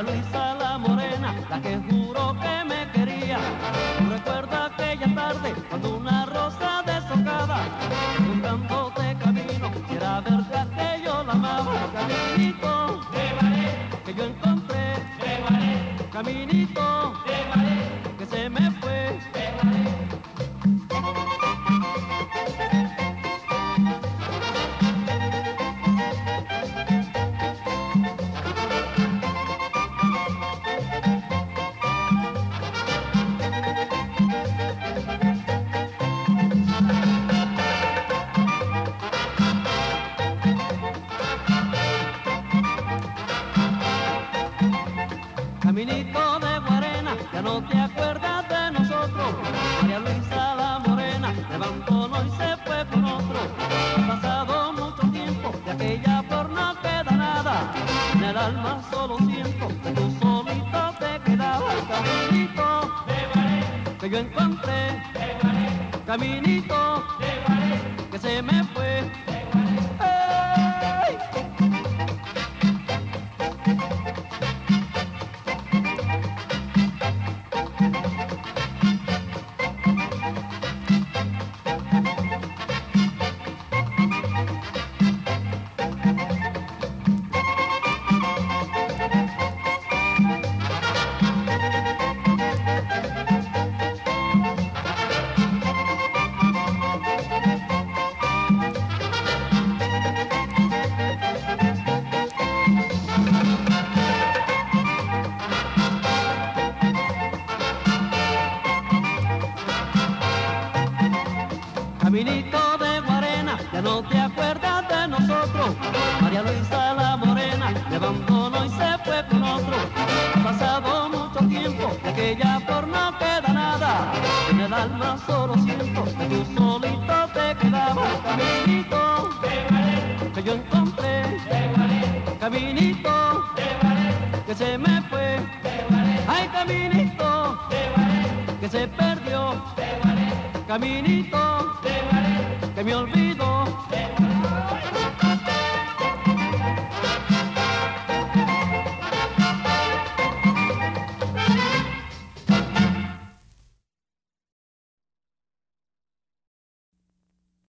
María Luisa la morena, la que juró que me quería. ¿Tú recuerdas aquella tarde cuando una rosa deshojada, buscándote camino, quiera verdad que yo la amaba? Caminito de ballet que yo encontré, de ballet, caminito de ballet que se me fue, de ballet. Caminito de Guarena, ya no te acuerdas de nosotros. María Luisa la morena levantó y se fue con otro. Ha pasado mucho tiempo, de aquella flor no queda nada. En el alma solo siento que tú solito te quedabas. Caminito de Guarena que yo encontré, de Guarena, caminito de Guarena que se me fue, de Guarena. ¡Hey! Caminito de Guarena, ya no te acuerdas de nosotros. María Luisa la morena levantó y se fue con otro. Ha pasado mucho tiempo, de aquella flor no queda nada. En el alma solo siento que tú solito te quedabas. Caminito de Guarena que yo encontré, de Guarena, caminito de Guarena que se me fue, de Guarena. Ay, caminito de Guarena que se perdió, de Guarena, caminito de Guarena que me olvido, de